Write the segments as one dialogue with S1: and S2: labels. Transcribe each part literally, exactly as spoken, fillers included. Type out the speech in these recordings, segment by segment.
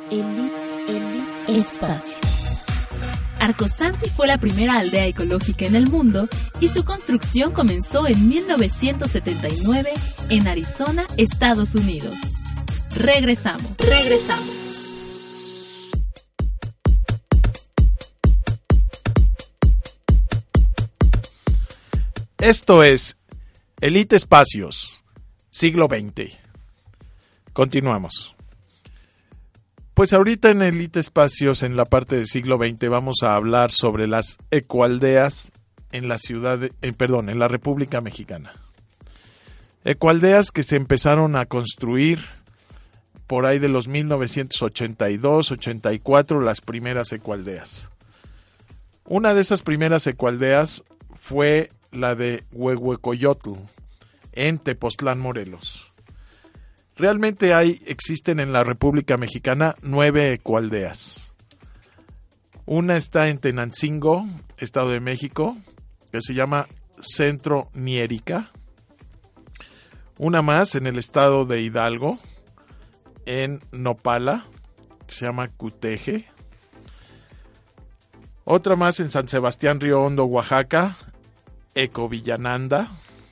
S1: Elite, Elite Espacio.
S2: Arcosanti fue la primera aldea ecológica en el mundo y su construcción comenzó en mil novecientos setenta y nueve en Arizona, Estados Unidos. Regresamos, regresamos.
S3: Esto es Elite Espacios, siglo veinte. Continuamos. Pues ahorita en Elite Espacios, en la parte del siglo veinte, vamos a hablar sobre las ecoaldeas en la ciudad, de, eh, perdón, en la República Mexicana. Ecoaldeas que se empezaron a construir por ahí de los mil novecientos ochenta y dos, ochenta y cuatro, las primeras ecoaldeas. Una de esas primeras ecoaldeas fue la de Huehuecoyotl, en Tepoztlán, Morelos. Realmente hay, existen en la República Mexicana nueve ecoaldeas. Una está en Tenancingo, Estado de México, que se llama Centro Niérica. Una más en el estado de Hidalgo, en Nopala, se llama Cuteje. Otra más en San Sebastián Río Hondo, Oaxaca, Ecovillananda.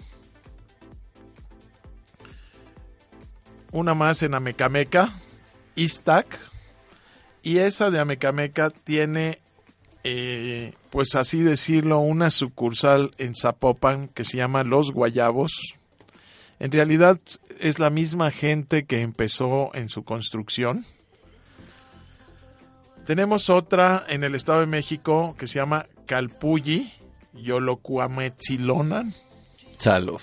S3: Una más en Amecameca, Iztac. Y esa de Amecameca tiene, eh, pues así decirlo, una sucursal en Zapopan que se llama Los Guayabos. En realidad es la misma gente que empezó en su construcción. Tenemos otra en el Estado de México que se llama Calpulli, Yolocuametzilonan.
S4: Salud.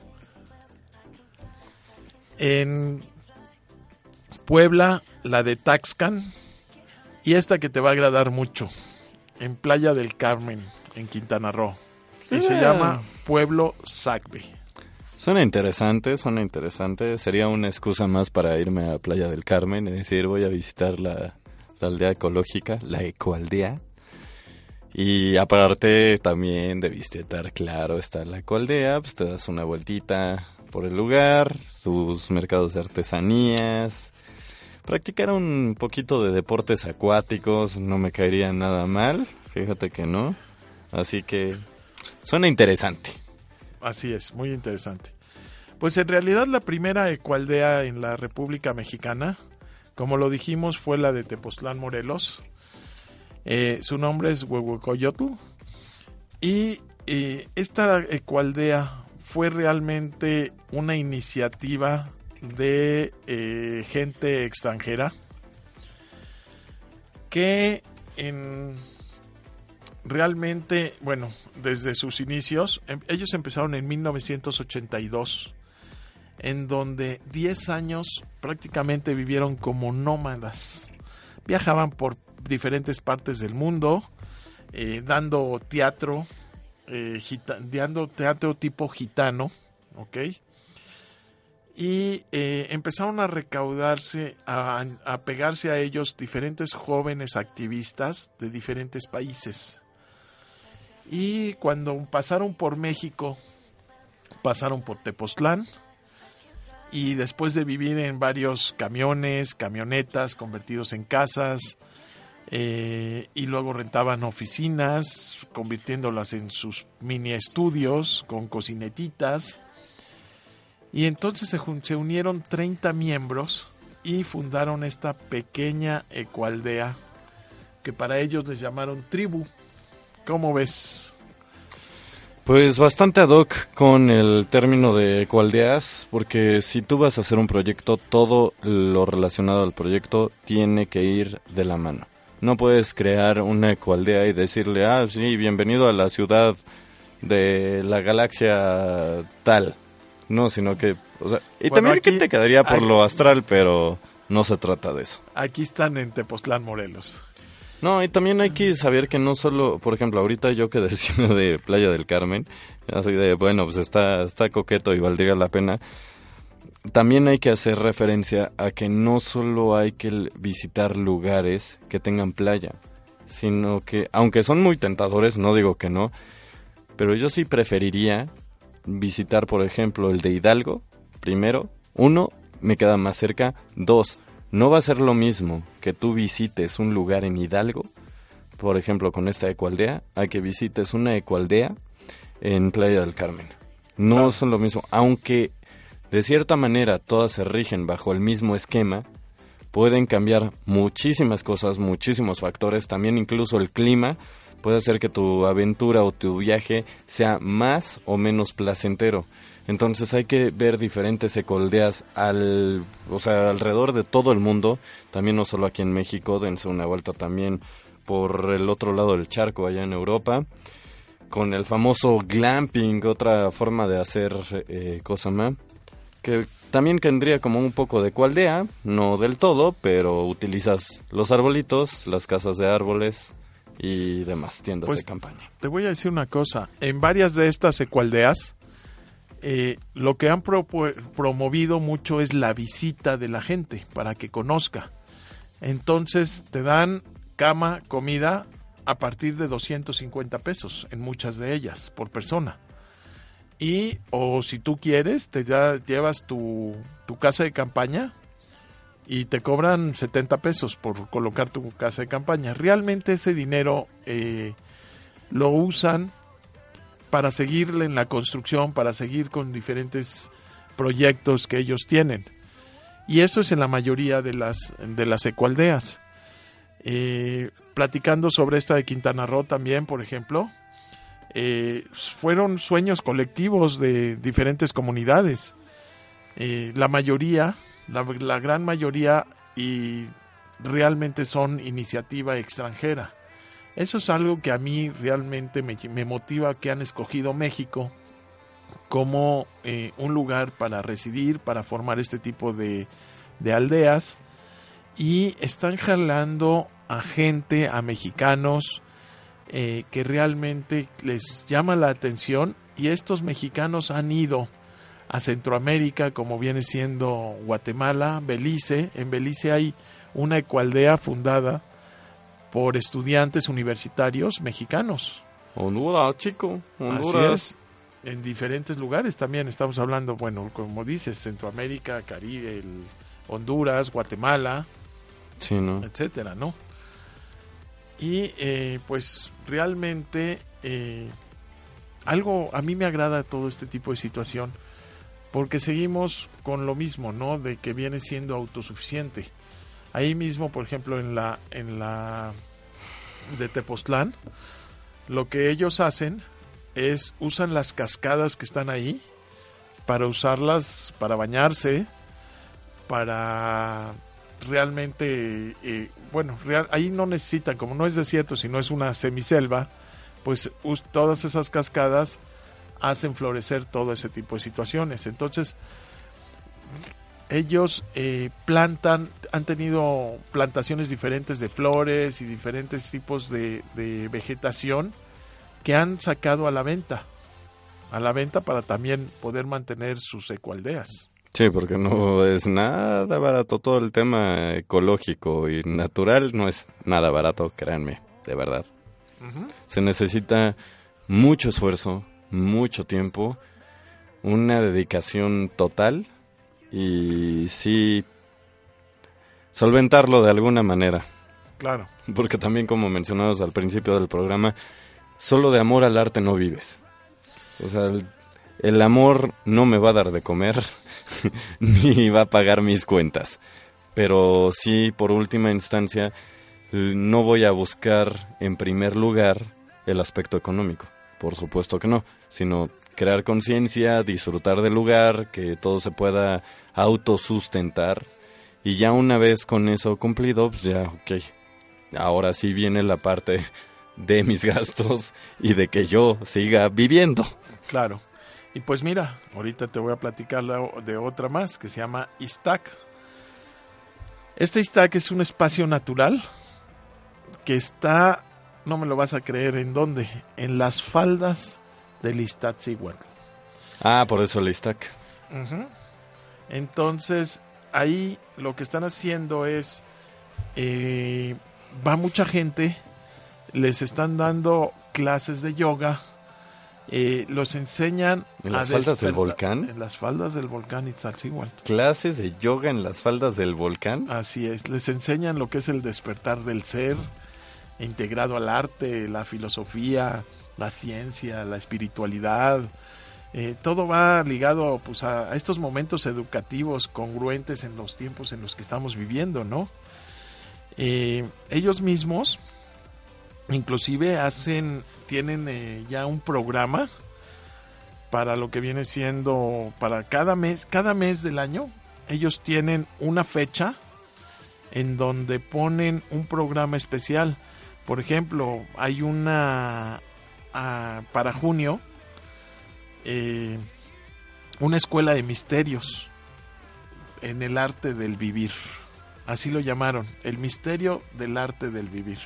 S3: En Puebla, la de Taxcan. Y esta que te va a agradar mucho, en Playa del Carmen, en Quintana Roo. Y yeah. Se llama Pueblo Sacbe.
S4: Suena interesante, suena interesante. Sería una excusa más para irme a Playa del Carmen y decir, voy a visitar la, la aldea ecológica, la ecoaldea. Y aparte también de visitar, claro, está la ecoaldea, pues te das una vueltita por el lugar, sus mercados de artesanías, practicar un poquito de deportes acuáticos, no me caería nada mal, fíjate que no, así que suena interesante.
S3: Así es, muy interesante. Pues en realidad la primera ecoaldea en la República Mexicana, como lo dijimos, fue la de Tepoztlán, Morelos. Eh, su nombre es Huehuecoyotl. Y eh, esta ecoaldea fue realmente una iniciativa de eh, gente extranjera que en realmente, bueno, desde sus inicios, em, ellos empezaron en mil novecientos ochenta y dos, en donde diez años prácticamente vivieron como nómadas. Viajaban por diferentes partes del mundo, eh, dando teatro, eh, gita, dando teatro tipo gitano, ¿ok? Y eh, empezaron a recaudarse, a, a pegarse a ellos diferentes jóvenes activistas de diferentes países. Y cuando pasaron por México, pasaron por Tepoztlán, y después de vivir en varios camiones, camionetas convertidos en casas, eh, y luego rentaban oficinas, convirtiéndolas en sus mini estudios con cocinetitas. Y entonces se, se unieron treinta miembros y fundaron esta pequeña ecoaldea que para ellos les llamaron tribu. ¿Cómo ves?
S4: Pues bastante ad hoc con el término de ecoaldeas, porque si tú vas a hacer un proyecto, todo lo relacionado al proyecto tiene que ir de la mano. No puedes crear una ecoaldea y decirle, ah, sí, bienvenido a la ciudad de la galaxia tal. No, sino que, o sea, y bueno, también aquí, que te quedaría por aquí, lo astral, pero no se trata de eso.
S3: Aquí están en Tepoztlán, Morelos.
S4: No, y también hay que saber que no solo, por ejemplo, ahorita yo que decía de Playa del Carmen, así de, bueno, pues está, está coqueto y valdría la pena. También hay que hacer referencia a que no solo hay que visitar lugares que tengan playa, sino que, aunque son muy tentadores, no digo que no, pero yo sí preferiría visitar, por ejemplo, el de Hidalgo, primero. Uno, me queda más cerca. Dos, No va a ser lo mismo que tú visites un lugar en Hidalgo, por ejemplo, con esta ecoaldea, a que visites una ecoaldea en Playa del Carmen. No claro. son lo mismo, aunque de cierta manera todas se rigen bajo el mismo esquema, pueden cambiar muchísimas cosas, muchísimos factores, también incluso el clima puede hacer que tu aventura o tu viaje sea más o menos placentero. Entonces hay que ver diferentes ecoaldeas al, o sea, alrededor de todo el mundo, también no solo aquí en México, dense una vuelta también por el otro lado del charco, allá en Europa, con el famoso glamping, otra forma de hacer eh, cosa más, que también tendría como un poco de ecoaldea, no del todo, pero utilizas los arbolitos, las casas de árboles y demás tiendas pues, de campaña.
S3: Te voy a decir una cosa, en varias de estas ecoaldeas, eh, lo que han pro- promovido mucho es la visita de la gente para que conozca. Entonces te dan cama, comida a partir de doscientos cincuenta pesos en muchas de ellas por persona. Y o si tú quieres, te ya, llevas tu, tu casa de campaña y te cobran setenta pesos por colocar tu casa de campaña. Realmente ese dinero eh, lo usan para seguir en la construcción, para seguir con diferentes proyectos que ellos tienen. Y eso es en la mayoría de las, de las ecoaldeas. Eh, platicando sobre esta de Quintana Roo también, por ejemplo, eh, fueron sueños colectivos de diferentes comunidades. Eh, la mayoría, la, la gran mayoría, y realmente son iniciativa extranjera. Eso es algo que a mí realmente me, me motiva, que han escogido México como eh, un lugar para residir, para formar este tipo de, de aldeas, y están jalando a gente, a mexicanos, eh, que realmente les llama la atención, y estos mexicanos han ido a Centroamérica, como viene siendo Guatemala, Belice. En Belice hay una ecoaldea fundada por estudiantes universitarios mexicanos.
S4: Honduras, chico, Honduras.
S3: Así es, en diferentes lugares también estamos hablando, bueno, como dices, Centroamérica, Caribe, el Honduras, Guatemala,
S4: sí, ¿no?
S3: etcétera, ¿no? Y eh, pues realmente eh, algo, a mí me agrada todo este tipo de situación, porque seguimos con lo mismo, ¿no? De que viene siendo autosuficiente. Ahí mismo, por ejemplo, en la en la de Tepoztlán, lo que ellos hacen es usan las cascadas que están ahí para usarlas para bañarse, para realmente, eh, bueno, real, ahí no necesitan, como no es desierto, sino es una semiselva, pues us, todas esas cascadas hacen florecer todo ese tipo de situaciones. Entonces, ellos eh, plantan, han tenido plantaciones diferentes de flores y diferentes tipos de, de vegetación que han sacado a la venta, a la venta para también poder mantener sus ecoaldeas.
S4: Sí, porque no es nada barato todo el tema ecológico y natural, no es nada barato, créanme, de verdad. Uh-huh. Se necesita mucho esfuerzo, mucho tiempo, una dedicación total y sí solventarlo de alguna manera.
S3: Claro.
S4: Porque también, como mencionamos al principio del programa, solo de amor al arte no vives. O sea, el, el amor no me va a dar de comer ni va a pagar mis cuentas. Pero sí, por última instancia, no voy a buscar en primer lugar el aspecto económico. Por supuesto que no, sino crear conciencia, disfrutar del lugar, que todo se pueda autosustentar. Y ya una vez con eso cumplido, pues ya, ok, ahora sí viene la parte de mis gastos y de que yo siga viviendo.
S3: Claro. Y pues mira, ahorita te voy a platicar de otra más que se llama Iztac. Este Iztac es un espacio natural que está, no me lo vas a creer, ¿en dónde? En las faldas del Iztaccíhuatl.
S4: Ah, por eso el Iztac.
S3: Uh-huh. Entonces, ahí lo que están haciendo es, eh, va mucha gente, les están dando clases de yoga, Eh, los enseñan
S4: ¿En
S3: a
S4: las faldas del
S3: despertar-
S4: volcán?
S3: En las faldas del volcán Iztaccíhuatl.
S4: ¿Clases de yoga en las faldas del volcán?
S3: Así es, les enseñan lo que es el despertar del ser, integrado al arte, la filosofía, la ciencia, la espiritualidad. Eh, todo va ligado pues, a, a estos momentos educativos congruentes en los tiempos en los que estamos viviendo, ¿no? Eh, ellos mismos, inclusive hacen, tienen eh, ya un programa para lo que viene siendo, para cada mes, cada mes del año, ellos tienen una fecha en donde ponen un programa especial. Por ejemplo, hay una ah, para junio, eh, una escuela de misterios en el arte del vivir. Así lo llamaron, el misterio del arte del vivir.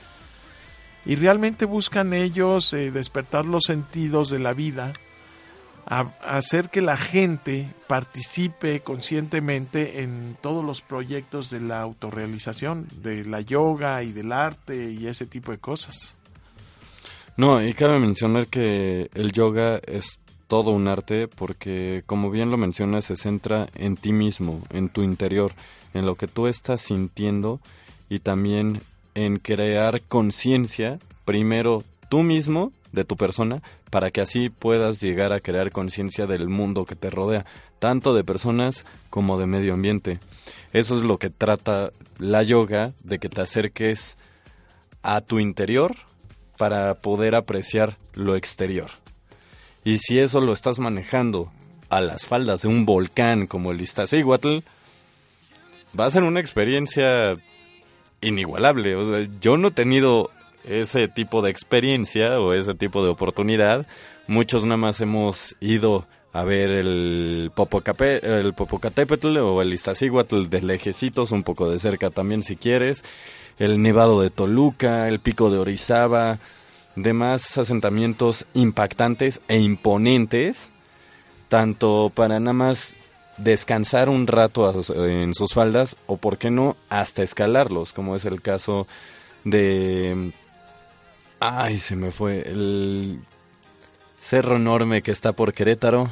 S3: Y realmente buscan ellos eh, despertar los sentidos de la vida, a, a hacer que la gente participe conscientemente en todos los proyectos de la autorrealización, de la yoga y del arte y ese tipo de cosas.
S4: No, y cabe mencionar que el yoga es todo un arte porque, como bien lo mencionas, se centra en ti mismo, en tu interior, en lo que tú estás sintiendo y también en crear conciencia, primero tú mismo, de tu persona, para que así puedas llegar a crear conciencia del mundo que te rodea, tanto de personas como de medio ambiente. Eso es lo que trata la yoga, de que te acerques a tu interior para poder apreciar lo exterior. Y si eso lo estás manejando a las faldas de un volcán como el Iztaccíhuatl, va a ser una experiencia inigualable. O sea, yo no he tenido ese tipo de experiencia o ese tipo de oportunidad. Muchos nada más hemos ido a ver el, Popocape, el Popocatépetl o el Iztaccíhuatl de lejecitos, un poco de cerca también si quieres, el Nevado de Toluca, el Pico de Orizaba, demás asentamientos impactantes e imponentes, tanto para nada más descansar un rato a, en sus faldas o, por qué no, hasta escalarlos, como es el caso de... Ay, se me fue. El cerro enorme que está por Querétaro.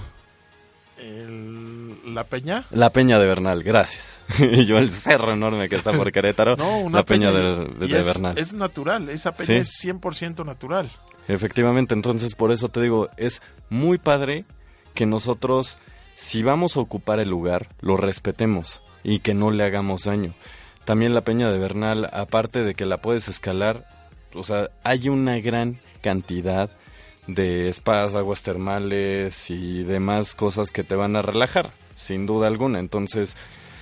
S3: El, ¿La Peña?
S4: La Peña de Bernal, gracias. Y yo el cerro enorme que está por Querétaro.
S3: No, una
S4: la Peña,
S3: peña
S4: de, de,
S3: y
S4: de
S3: es,
S4: Bernal.
S3: Es natural, esa peña
S4: ¿Sí?
S3: es cien por ciento natural.
S4: Efectivamente, entonces por eso te digo, es muy padre que nosotros, si vamos a ocupar el lugar, lo respetemos y que no le hagamos daño. También la Peña de Bernal, aparte de que la puedes escalar, o sea, hay una gran cantidad de spas, aguas termales y demás cosas que te van a relajar, sin duda alguna. Entonces,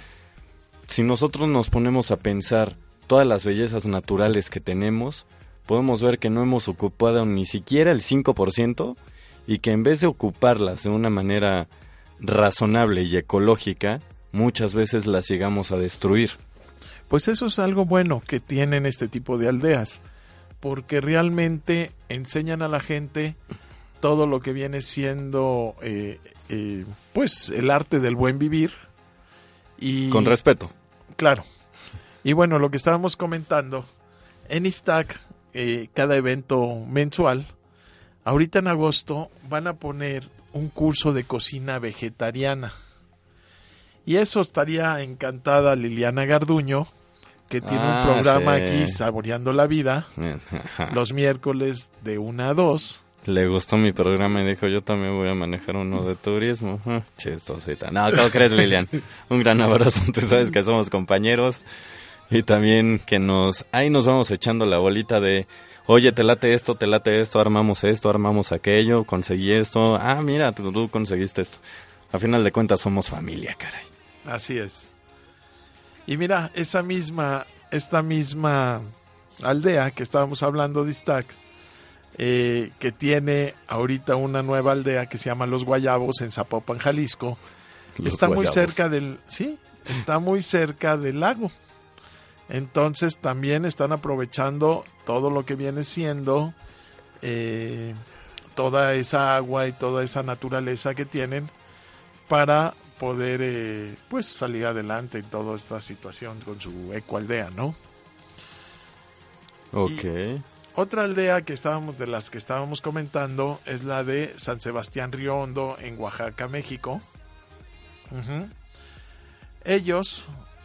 S4: si nosotros nos ponemos a pensar todas las bellezas naturales que tenemos, podemos ver que no hemos ocupado ni siquiera el cinco por ciento y que en vez de ocuparlas de una manera razonable y ecológica, muchas veces las llegamos a destruir.
S3: Pues eso es algo bueno que tienen este tipo de aldeas, porque realmente enseñan a la gente todo lo que viene siendo eh, eh, pues el arte del buen vivir y
S4: con respeto,
S3: claro. Y bueno, lo que estábamos comentando en Iztac, eh, cada evento mensual, ahorita en agosto van a poner un curso de cocina vegetariana y eso estaría encantada Liliana Garduño, que tiene
S4: ah,
S3: un programa
S4: sí.
S3: aquí, Saboreando la Vida, los miércoles de una a dos.
S4: Le gustó mi programa y dijo, yo también voy a manejar uno de turismo. Ah, chistosita. No, ¿cómo crees, Lilian? Un gran abrazo, tú sabes que somos compañeros. Y también que nos... Ahí nos vamos echando la bolita de... Oye, te late esto, te late esto, armamos esto, armamos aquello, conseguí esto. Ah, mira, tú, tú conseguiste esto. A final de cuentas somos familia, caray.
S3: Así es. Y mira, esa misma, esta misma aldea que estábamos hablando de Iztac, eh, que tiene ahorita una nueva aldea que se llama Los Guayabos en Zapopan, Jalisco,
S4: Los
S3: está
S4: Guayabos.
S3: muy cerca del, sí, está muy cerca del lago. Entonces también están aprovechando todo lo que viene siendo eh, toda esa agua y toda esa naturaleza que tienen para poder eh, pues salir adelante en toda esta situación con su ecoaldea, ¿no?
S4: Ok.
S3: Y Otra aldea que estábamos de las que estábamos comentando es la de San Sebastián Río Hondo en Oaxaca, México. Uh-huh. Ellos,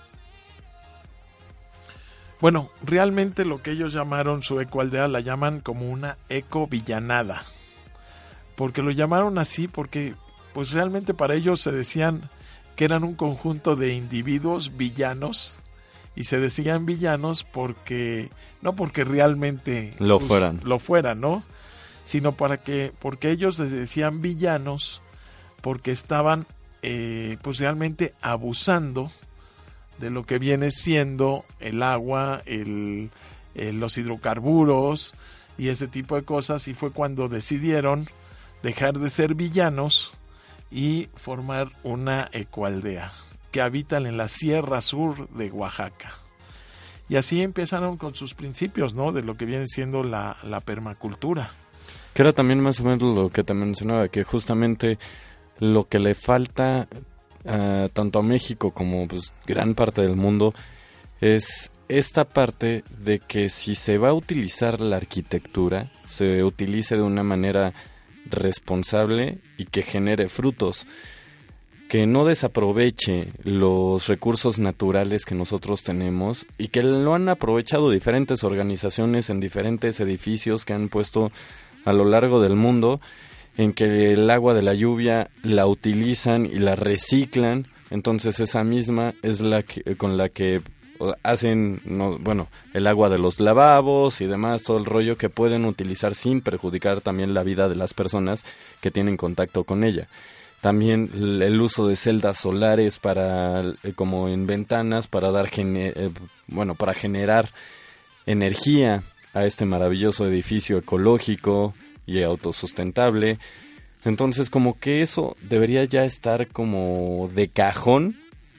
S3: bueno, realmente lo que ellos llamaron su ecoaldea la llaman como una ecovillanada, porque lo llamaron así porque pues realmente para ellos se decían que eran un conjunto de individuos villanos. Y se decían villanos porque, no porque realmente
S4: lo
S3: pues,
S4: fueran,
S3: lo fueran, ¿no? Sino para que, porque ellos les decían villanos porque estaban, eh, pues realmente abusando de lo que viene siendo el agua, el, el, los hidrocarburos y ese tipo de cosas. Y fue cuando decidieron dejar de ser villanos y formar una ecoaldea que habitan en la Sierra Sur de Oaxaca. Y así empezaron con sus principios, ¿no? De lo que viene siendo la, la permacultura.
S4: Que era también más o menos lo que te mencionaba, que justamente lo que le falta uh, tanto a México como pues gran parte del mundo es esta parte de que si se va a utilizar la arquitectura, se utilice de una manera responsable y que genere frutos, que no desaproveche los recursos naturales que nosotros tenemos y que lo han aprovechado diferentes organizaciones en diferentes edificios que han puesto a lo largo del mundo, en que el agua de la lluvia la utilizan y la reciclan. Entonces esa misma es la que, con la que hacen, no, bueno, el agua de los lavabos y demás, todo el rollo que pueden utilizar sin perjudicar también la vida de las personas que tienen contacto con ella. También el uso de celdas solares para, como en ventanas, para dar gener, bueno, para generar energía a este maravilloso edificio ecológico y autosustentable. Entonces, como que eso debería ya estar como de cajón,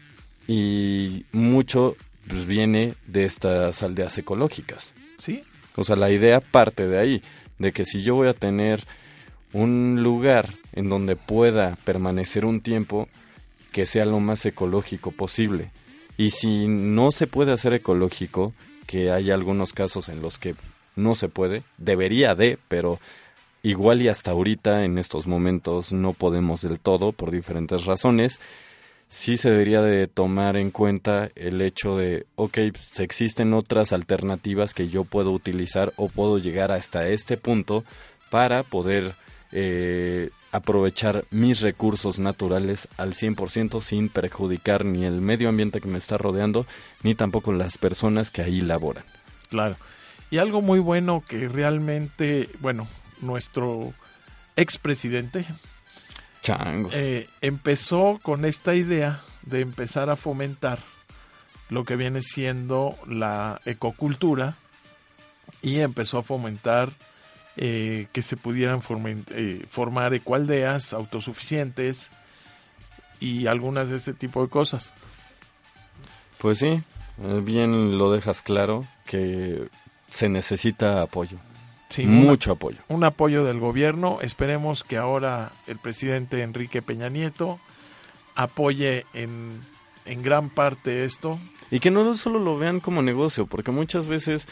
S4: y mucho pues viene de estas aldeas ecológicas.
S3: Sí.
S4: O sea, la idea parte de ahí, de que si yo voy a tener un lugar en donde pueda permanecer un tiempo, que sea lo más ecológico posible. Y si no se puede hacer ecológico, que hay algunos casos en los que no se puede, debería de, pero igual y hasta ahorita en estos momentos no podemos del todo por diferentes razones, sí se debería de tomar en cuenta el hecho de, ok, pues existen otras alternativas que yo puedo utilizar o puedo llegar hasta este punto para poder Eh, aprovechar mis recursos naturales al cien por ciento sin perjudicar ni el medio ambiente que me está rodeando, ni tampoco las personas que ahí laboran.
S3: Claro. Y algo muy bueno que realmente, bueno, nuestro expresidente
S4: Changos.
S3: Eh, empezó con esta idea de empezar a fomentar lo que viene siendo la ecocultura y empezó a fomentar Eh, que se pudieran formen, eh, formar ecoaldeas autosuficientes y algunas de ese tipo de cosas.
S4: Pues sí, bien lo dejas claro, que se necesita apoyo,
S3: sí,
S4: mucho
S3: una,
S4: apoyo.
S3: Un apoyo del gobierno. Esperemos que ahora el presidente Enrique Peña Nieto apoye en, en gran parte esto.
S4: Y que no solo lo vean como negocio, porque muchas veces...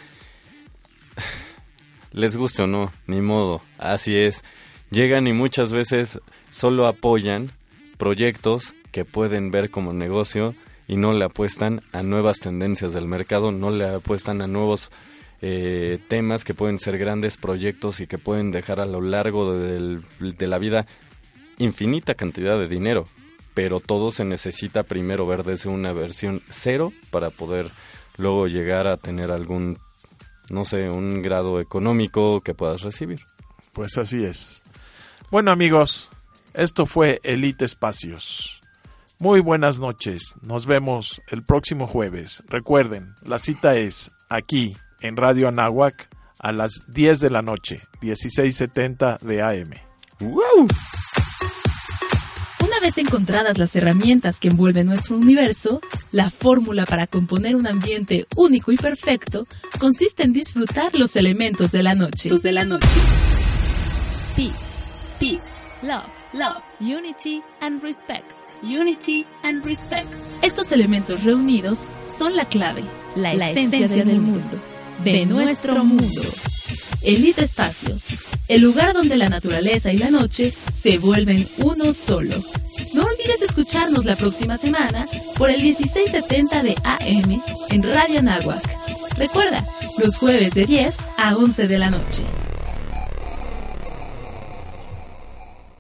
S4: les guste o no, ni modo, así es. Llegan y muchas veces solo apoyan proyectos que pueden ver como negocio y no le apuestan a nuevas tendencias del mercado, no le apuestan a nuevos eh, temas que pueden ser grandes proyectos y que pueden dejar a lo largo de, de la vida infinita cantidad de dinero. Pero todo se necesita primero ver desde una versión cero para poder luego llegar a tener algún, no sé, un grado económico que puedas recibir.
S3: Pues así es. Bueno, amigos, esto fue Elite Espacios. Muy buenas noches. Nos vemos el próximo jueves. Recuerden, la cita es aquí en Radio Anáhuac a las diez de la noche, dieciséis setenta de A M.
S2: ¡Wow! Una vez encontradas las herramientas que envuelven nuestro universo, la fórmula para componer un ambiente único y perfecto consiste en disfrutar los elementos de la noche. Los de la noche. Peace, peace, love, love, unity and respect. Unity and respect. Estos elementos reunidos son la clave, la, la esencia, esencia del, del mundo, de nuestro mundo. mundo. Elite Espacios, el lugar donde la naturaleza y la noche se vuelven uno solo. No olvides escucharnos la próxima semana por el dieciséis setenta de A M en Radio Anáhuac. Recuerda, los jueves de diez a once de la noche.